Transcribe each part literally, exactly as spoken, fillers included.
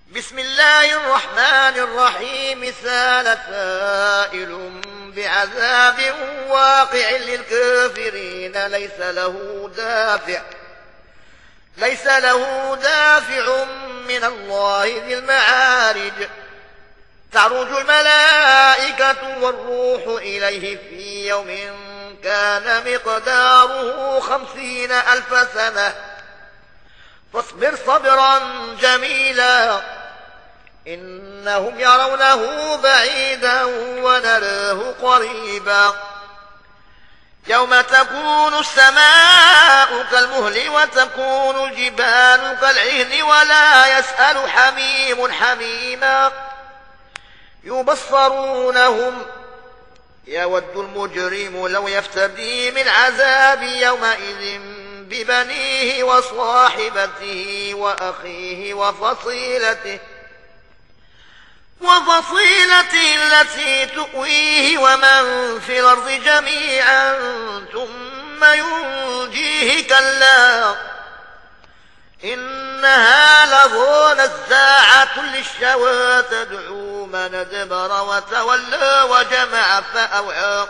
بسم الله الرحمن الرحيم. سال سائل بعذاب واقع للكافرين ليس له دافع ليس له دافع من الله ذي المعارج. تعرج الملائكة والروح إليه في يوم كان مقداره خمسين ألف سنة فاصبر صبرا جميلا إنهم يرونه بعيدا ونراه قريبا. يوم تكون السماء كالمهل وتكون الجبال كالعهن ولا يسأل حميم حميما. يبصرونهم يود المجرم لو يفتدي من عذاب يومئذ ببنيه وصاحبته وأخيه وفصيلته وفصيلته التي تؤويه ومن في الأرض جميعا ثم ينجيه كلا إنها لظى نزاعة للشوى تدعو من أدبر وتولى وجمع فأوعى.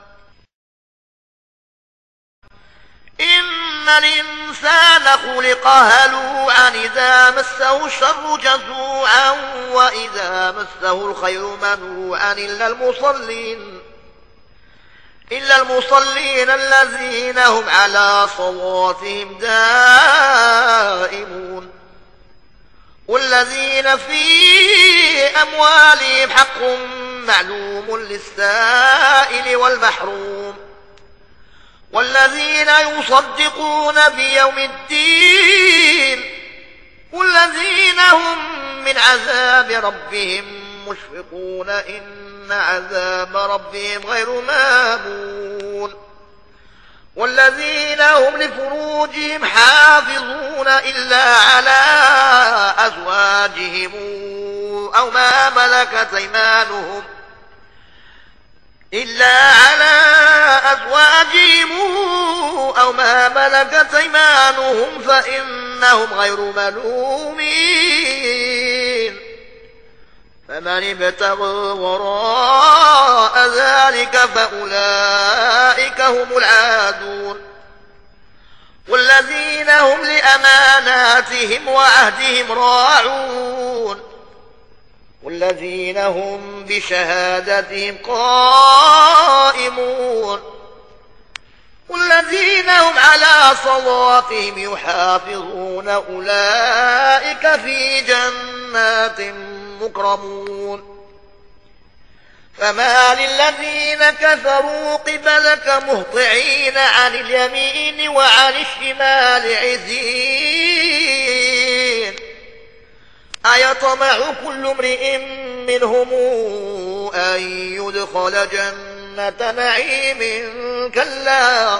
إن الإنسان خلق هلوعا إذا مسه الشر جزوعا وإذا مسه الخير منوعا إلا المصلين إلا المصلين الذين هم على صلاتهم دائمون والذين في أموالهم حق معلوم للسائل والمحروم والذين يصدقون بيوم الدين والذين هم من عذاب ربهم مشفقون إن عذاب ربهم غير مامون والذين هم لفروجهم حافظون إلا على أزواجهم أو ما ملكت أيمانهم إلا على أزواجهم أو ما ملكت أيمانهم فإنهم غير ملومين. فمن ابتغى وراء ذلك فأولئك هم العادون والذين هم لأماناتهم وعهدهم راعون والذين هم بشهادتهم قائمون والذين هم على صلاتهم يحافظون أولئك في جنات مكرمون. فما للذين كفروا قبلك مهطعين عن اليمين وعن الشمال عزين أيطمع كل امرئ منهم أن يدخل جنة نعيم كلا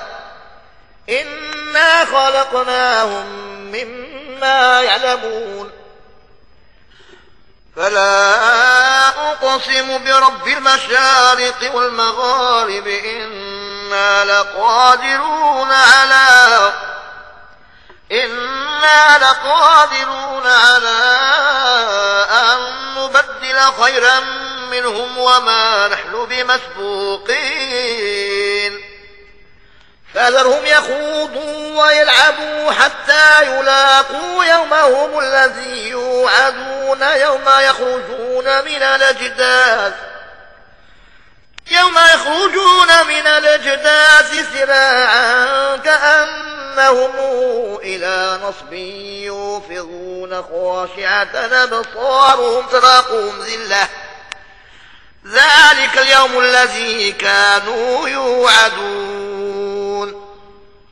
إنا خلقناهم مما يعلمون. فلا أقسم برب المشارق والمغارب إنا لقادرون على إنا لقادرون على أن نبدل خيرا منهم وما نحن بمسبوقين. فذرهم يخوضوا ويلعبوا حتى يلاقوا يومهم الذي يوعدون يوم يخرجون من الأجداث يوم يخرجون من الأجداث سراعا كأنهم إلى نصب يوفضون خاشعة أبصارهم تراقهم ذلة ذلك اليوم الذي كانوا يوعدون.